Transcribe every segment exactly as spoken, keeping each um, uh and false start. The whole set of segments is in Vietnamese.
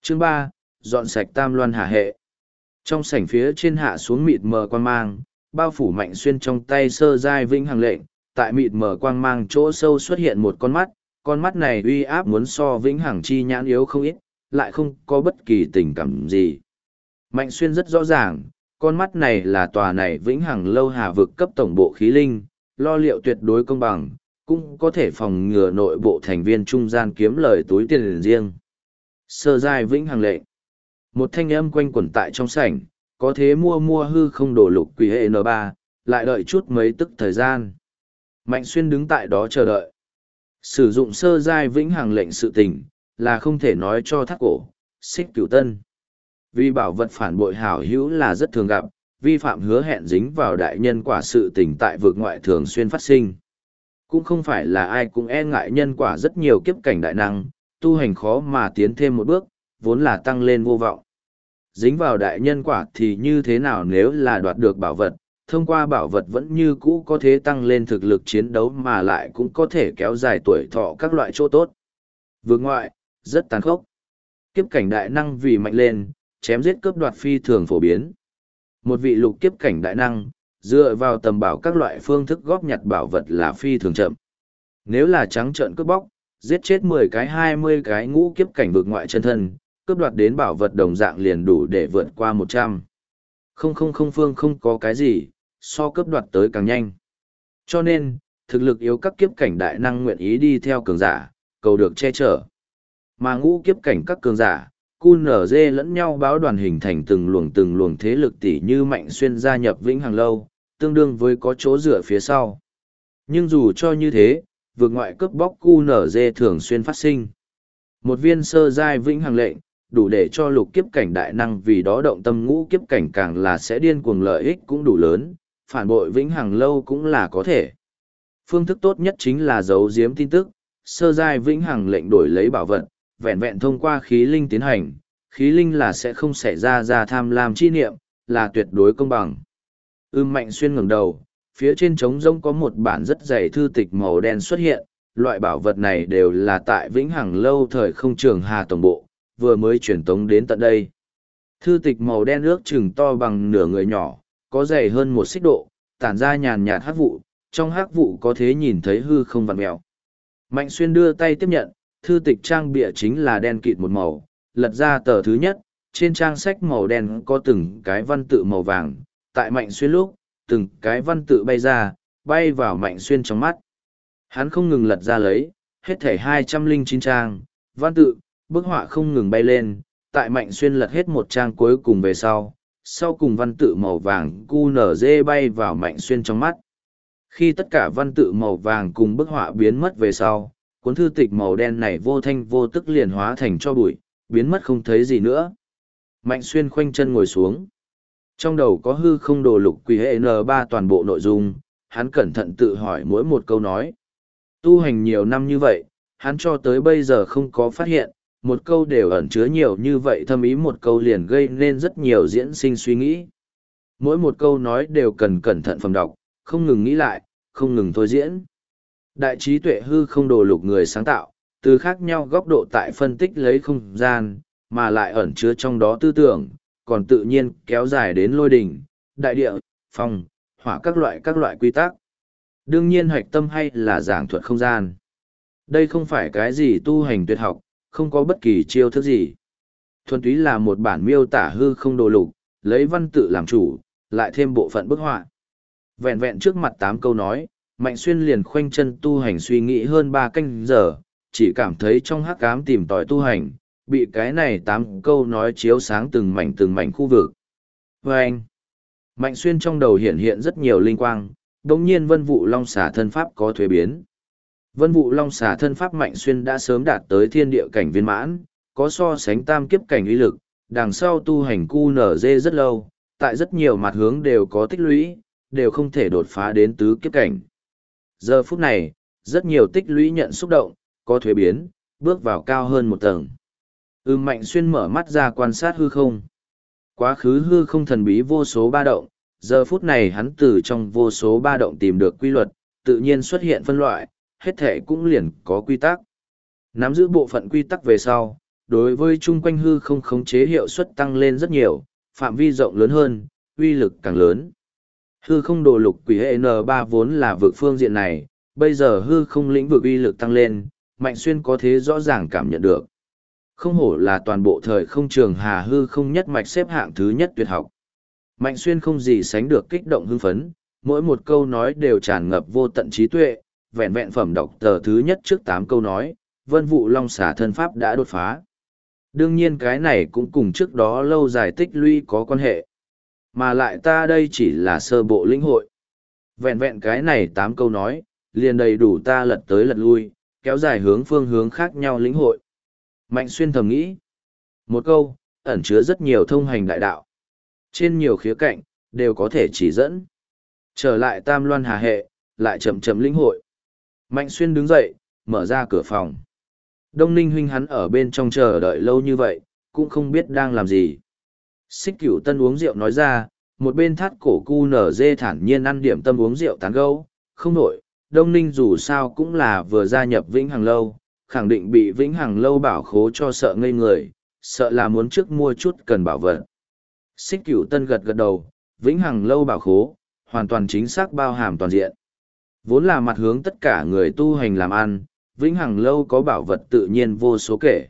Chương ba, dọn sạch tam loan hạ hệ. Trong sảnh phía trên hạ xuống mịt mờ quang mang, bao phủ Mạnh Xuyên trong tay sơ giai vĩnh hằng lệnh, tại mịt mờ quang mang chỗ sâu xuất hiện một con mắt, con mắt này uy áp muốn so vĩnh hằng chi nhãn yếu không ít, lại không có bất kỳ tình cảm gì. Mạnh Xuyên rất rõ ràng, con mắt này là tòa này vĩnh hằng lâu hà vực cấp tổng bộ khí linh, lo liệu tuyệt đối công bằng, cũng có thể phòng ngừa nội bộ thành viên trung gian kiếm lời túi tiền riêng. Sơ giai vĩnh hằng lệnh. Một thanh âm quanh quẩn tại trong sảnh, có thế mua mua hư không đổ lục quỷ hệ N ba, lại đợi chút mấy tức thời gian. Mạnh Xuyên đứng tại đó chờ đợi. Sử dụng sơ giai vĩnh hằng lệnh sự tình, là không thể nói cho thác cổ, xích cửu tân. Vì bảo vật phản bội hảo hữu là rất thường gặp, vi phạm hứa hẹn dính vào đại nhân quả sự tình tại vực ngoại thường xuyên phát sinh. Cũng không phải là ai cũng e ngại nhân quả rất nhiều kiếp cảnh đại năng, tu hành khó mà tiến thêm một bước, vốn là tăng lên vô vọng. Dính vào đại nhân quả thì như thế nào nếu là đoạt được bảo vật, thông qua bảo vật vẫn như cũ có thể tăng lên thực lực chiến đấu mà lại cũng có thể kéo dài tuổi thọ các loại chỗ tốt. Vực ngoại, rất tàn khốc. Kiếp cảnh đại năng vì mạnh lên, chém giết cướp đoạt phi thường phổ biến. Một vị lục kiếp cảnh đại năng, dựa vào tầm bảo các loại phương thức góp nhặt bảo vật là phi thường chậm. Nếu là trắng trợn cướp bóc, giết chết mười cái hai mươi cái ngũ kiếp cảnh vực ngoại chân thân, cướp đoạt đến bảo vật đồng dạng liền đủ để vượt qua một trăm. Không không không phương không có cái gì, so cướp đoạt tới càng nhanh. Cho nên, thực lực yếu các kiếp cảnh đại năng nguyện ý đi theo cường giả, cầu được che chở. Mà ngũ kiếp cảnh các cường giả, cu nở dê lẫn nhau báo đoàn hình thành từng luồng từng luồng thế lực tỷ như Mạnh Xuyên gia nhập Vĩnh Hằng Lâu, tương đương với có chỗ dựa phía sau. Nhưng dù cho như thế, vượt ngoại cướp bóc cu nở dê thường xuyên phát sinh. Một viên sơ giai Vĩnh Hằng lệnh, đủ để cho lục kiếp cảnh đại năng vì đó động tâm ngũ kiếp cảnh càng là sẽ điên cuồng lợi ích cũng đủ lớn, phản bội Vĩnh Hằng Lâu cũng là có thể. Phương thức tốt nhất chính là giấu giếm tin tức, sơ giai Vĩnh Hằng lệnh đổi lấy bảo vật, vẹn vẹn thông qua khí linh tiến hành, khí linh là sẽ không xảy ra ra tham lam chi niệm, là tuyệt đối công bằng. Ưm Mạnh Xuyên ngẩng đầu, phía trên trống rỗng có một bản rất dày thư tịch màu đen xuất hiện, loại bảo vật này đều là tại Vĩnh Hằng Lâu thời không trường Hà tổng bộ, vừa mới truyền tống đến tận đây. Thư tịch màu đen ước chừng to bằng nửa người nhỏ, có dày hơn một xích độ, tản ra nhàn nhạt hắc vụ, trong hắc vụ có thể nhìn thấy hư không vặn mèo. Mạnh Xuyên đưa tay tiếp nhận, thư tịch trang bìa chính là đen kịt một màu, lật ra tờ thứ nhất, trên trang sách màu đen có từng cái văn tự màu vàng, tại Mạnh Xuyên lúc, từng cái văn tự bay ra, bay vào Mạnh Xuyên trong mắt. Hắn không ngừng lật ra lấy, hết thảy hai trăm lẻ chín trang, văn tự, bức họa không ngừng bay lên, tại Mạnh Xuyên lật hết một trang cuối cùng về sau, sau cùng văn tự màu vàng cu nở dê bay vào Mạnh Xuyên trong mắt. Khi tất cả văn tự màu vàng cùng bức họa biến mất về sau, cuốn thư tịch màu đen này vô thanh vô tức liền hóa thành cho bụi, biến mất không thấy gì nữa. Mạnh Xuyên khoanh chân ngồi xuống. Trong đầu có hư không đồ lục quỷ hệ N ba toàn bộ nội dung, hắn cẩn thận tự hỏi mỗi một câu nói. Tu hành nhiều năm như vậy, hắn cho tới bây giờ không có phát hiện, một câu đều ẩn chứa nhiều như vậy thâm ý một câu liền gây nên rất nhiều diễn sinh suy nghĩ. Mỗi một câu nói đều cần cẩn thận phẩm đọc, không ngừng nghĩ lại, không ngừng thôi diễn. Đại trí tuệ hư không đồ lục người sáng tạo, từ khác nhau góc độ tại phân tích lấy không gian, mà lại ẩn chứa trong đó tư tưởng, còn tự nhiên kéo dài đến lôi đỉnh, đại địa, phong, hỏa các loại các loại quy tắc. Đương nhiên hạch tâm hay là giảng thuật không gian. Đây không phải cái gì tu hành tuyệt học, không có bất kỳ chiêu thức gì. Thuần túy là một bản miêu tả hư không đồ lục, lấy văn tự làm chủ, lại thêm bộ phận bức họa. Vẹn vẹn trước mặt tám câu nói, Mạnh Xuyên liền khoanh chân tu hành suy nghĩ hơn ba canh giờ, chỉ cảm thấy trong hắc ám tìm tòi tu hành, bị cái này tám câu nói chiếu sáng từng mảnh từng mảnh khu vực. Và anh, Mạnh Xuyên trong đầu hiện hiện rất nhiều linh quang, đồng nhiên vân vụ long xà thân pháp có thuế biến. Vân vụ long xà thân pháp Mạnh Xuyên đã sớm đạt tới thiên địa cảnh viên mãn, có so sánh tam kiếp cảnh uy lực, đằng sau tu hành cu nở dê rất lâu, tại rất nhiều mặt hướng đều có tích lũy, đều không thể đột phá đến tứ kiếp cảnh. Giờ phút này, rất nhiều tích lũy nhận xúc động, có thuế biến, bước vào cao hơn một tầng. Ưm Mạnh Xuyên mở mắt ra quan sát hư không. Quá khứ hư không thần bí vô số ba động, giờ phút này hắn từ trong vô số ba động tìm được quy luật, tự nhiên xuất hiện phân loại, hết thể cũng liền có quy tắc. Nắm giữ bộ phận quy tắc về sau, đối với chung quanh hư không khống chế hiệu suất tăng lên rất nhiều, phạm vi rộng lớn hơn, uy lực càng lớn. Hư không đồ lục quỷ hệ N ba vốn là vực phương diện này, bây giờ hư không lĩnh vực uy lực tăng lên, Mạnh Xuyên có thế rõ ràng cảm nhận được. Không hổ là toàn bộ thời không trường hà hư không nhất mạch xếp hạng thứ nhất tuyệt học. Mạnh Xuyên không gì sánh được kích động hưng phấn, mỗi một câu nói đều tràn ngập vô tận trí tuệ, vẹn vẹn phẩm đọc tờ thứ nhất trước tám câu nói, vân vụ long xả thân pháp đã đột phá. Đương nhiên cái này cũng cùng trước đó lâu dài tích lũy có quan hệ. Mà lại ta đây chỉ là sơ bộ lĩnh hội. Vẹn vẹn cái này tám câu nói, liền đầy đủ ta lật tới lật lui, kéo dài hướng phương hướng khác nhau lĩnh hội. Mạnh Xuyên thầm nghĩ. Một câu, ẩn chứa rất nhiều thông hành đại đạo. Trên nhiều khía cạnh, đều có thể chỉ dẫn. Trở lại Tam Loan Hà Hệ, lại chậm chậm lĩnh hội. Mạnh Xuyên đứng dậy, mở ra cửa phòng. Đông Ninh huynh hắn ở bên trong chờ đợi lâu như vậy, cũng không biết đang làm gì. Xích Cửu Tân uống rượu nói ra, một bên thắt cổ cu nở dê thản nhiên ăn điểm tâm uống rượu tán gẫu, không nổi. Đông Ninh dù sao cũng là vừa gia nhập Vĩnh Hằng Lâu, khẳng định bị Vĩnh Hằng Lâu bảo khố cho sợ ngây người, sợ là muốn trước mua chút cần bảo vật. Xích Cửu Tân gật gật đầu, Vĩnh Hằng Lâu bảo khố, hoàn toàn chính xác bao hàm toàn diện. Vốn là mặt hướng tất cả người tu hành làm ăn, Vĩnh Hằng Lâu có bảo vật tự nhiên vô số kể.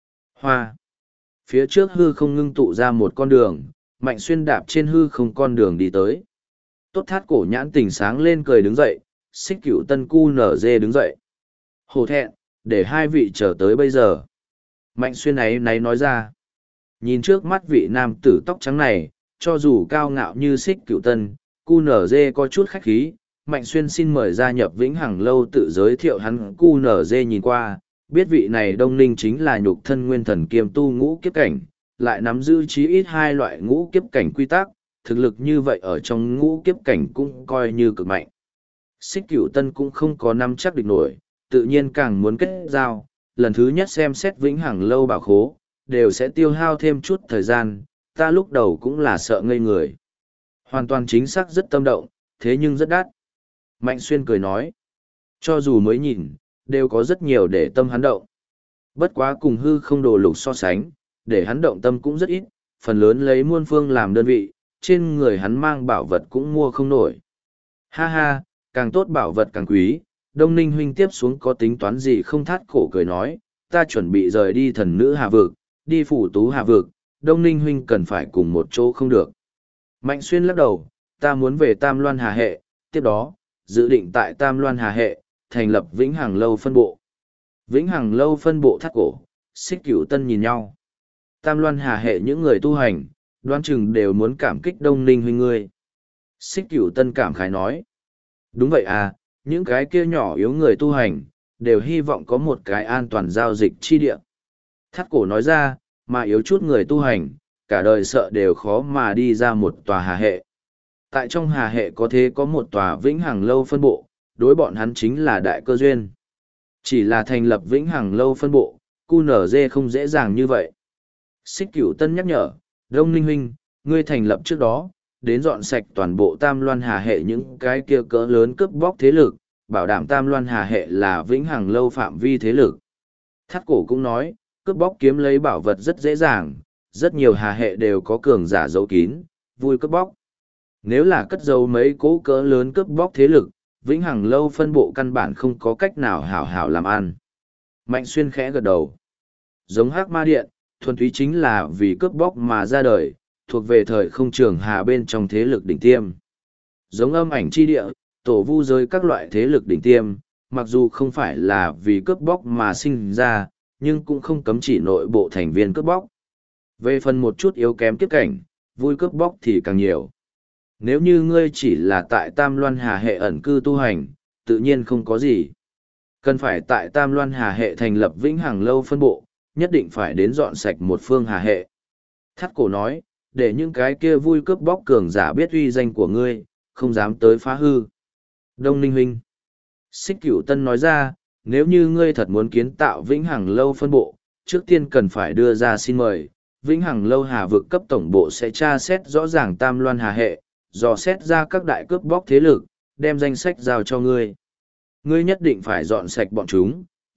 Hoa. Phía trước hư không ngưng tụ ra một con đường, Mạnh Xuyên đạp trên hư không con đường đi tới. Tốt thát cổ nhãn tình sáng lên cười đứng dậy, Xích Cửu Tân cu nở dê đứng dậy. Hổ thẹn, để hai vị chờ tới bây giờ. Mạnh Xuyên ấy náy nói ra. Nhìn trước mắt vị nam tử tóc trắng này, cho dù cao ngạo như Xích Cửu Tân, cu nở dê có chút khách khí. Mạnh Xuyên xin mời gia nhập Vĩnh Hằng Lâu tự giới thiệu hắn. Cu nở dê nhìn qua, biết vị này Đông Ninh chính là nhục thân nguyên thần kiêm tu ngũ kiếp cảnh, lại nắm giữ chí ít hai loại ngũ kiếp cảnh quy tắc, thực lực như vậy ở trong ngũ kiếp cảnh cũng coi như cực mạnh. Xích Cửu Tân cũng không có nắm chắc địch nổi, tự nhiên càng muốn kết giao, lần thứ nhất xem xét Vĩnh Hằng Lâu bảo khố, đều sẽ tiêu hao thêm chút thời gian, ta lúc đầu cũng là sợ ngây người. Hoàn toàn chính xác rất tâm động, thế nhưng rất đắt. Mạnh Xuyên cười nói, cho dù mới nhìn, đều có rất nhiều để tâm hắn động. Bất quá cùng hư không đồ lục so sánh, để hắn động tâm cũng rất ít, phần lớn lấy muôn phương làm đơn vị, trên người hắn mang bảo vật cũng mua không nổi. Ha ha, càng tốt bảo vật càng quý, Đông Ninh huynh tiếp xuống có tính toán gì không? Thát cổ cười nói, ta chuẩn bị rời đi thần nữ hà vực, đi phủ tú hà vực, Đông Ninh huynh cần phải cùng một chỗ không được. Mạnh Xuyên lắc đầu, ta muốn về Tam Loan Hà Hệ, tiếp đó, dự định tại Tam Loan Hà Hệ, thành lập Vĩnh Hằng Lâu phân bộ. Vĩnh Hằng Lâu phân bộ thắt cổ, Xích Cửu Tân nhìn nhau. Tam Loan Hà Hệ những người tu hành, đoán chừng đều muốn cảm kích Đông Ninh huynh ngươi. Xích Cửu Tân cảm khái nói. Đúng vậy à, những cái kia nhỏ yếu người tu hành, đều hy vọng có một cái an toàn giao dịch chi địa. Thắt cổ nói ra, mà yếu chút người tu hành, cả đời sợ đều khó mà đi ra một tòa Hà Hệ. Tại trong Hà Hệ có thế có một tòa Vĩnh Hằng Lâu phân bộ, đối bọn hắn chính là đại cơ duyên. Chỉ là thành lập Vĩnh Hằng Lâu phân bộ, cu nở dê không dễ dàng như vậy. Xích Cửu Tân nhắc nhở, Đông Ninh huynh, ngươi thành lập trước đó, đến dọn sạch toàn bộ Tam Loan Hà Hệ những cái kia cỡ lớn cướp bóc thế lực, bảo đảm Tam Loan Hà Hệ là Vĩnh Hằng Lâu phạm vi thế lực. Thát cổ cũng nói, cướp bóc kiếm lấy bảo vật rất dễ dàng, rất nhiều Hà Hệ đều có cường giả giấu kín, vui cướp bóc. Nếu là cất giấu mấy cố cỡ lớn cướp bóc thế lực, Vĩnh Hằng Lâu phân bộ căn bản không có cách nào hảo hảo làm ăn. Mạnh Xuyên khẽ gật đầu. Giống Hắc Ma Điện, thuần túy chính là vì cướp bóc mà ra đời, thuộc về thời không trường hà bên trong thế lực đỉnh tiêm. Giống Âm Ảnh Chi Địa, tổ vu giới các loại thế lực đỉnh tiêm, mặc dù không phải là vì cướp bóc mà sinh ra, nhưng cũng không cấm chỉ nội bộ thành viên cướp bóc. Về phần một chút yếu kém kiếp cảnh, vui cướp bóc thì càng nhiều. Nếu như ngươi chỉ là tại Tam Loan Hà Hệ ẩn cư tu hành, tự nhiên không có gì. Cần phải tại Tam Loan Hà Hệ thành lập Vĩnh Hằng Lâu phân bộ, nhất định phải đến dọn sạch một phương Hà Hệ. Thát cổ nói, để những cái kia vui cướp bóc cường giả biết uy danh của ngươi, không dám tới phá hư. Đông Ninh huynh. Xích Cửu Tân nói ra, nếu như ngươi thật muốn kiến tạo Vĩnh Hằng Lâu phân bộ, trước tiên cần phải đưa ra xin mời. Vĩnh Hằng Lâu Hà vực cấp tổng bộ sẽ tra xét rõ ràng Tam Loan Hà Hệ, dò xét ra các đại cướp bóc thế lực, đem danh sách giao cho ngươi. Ngươi nhất định phải dọn sạch bọn chúng,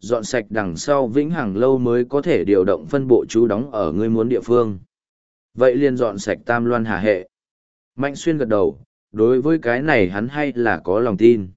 dọn sạch đằng sau vĩnh hằng lâu mới có thể điều động phân bộ trú đóng ở ngươi muốn địa phương. Vậy liền dọn sạch tam loan hà hệ. Mạnh xuyên gật đầu, đối với cái này hắn hay là có lòng tin.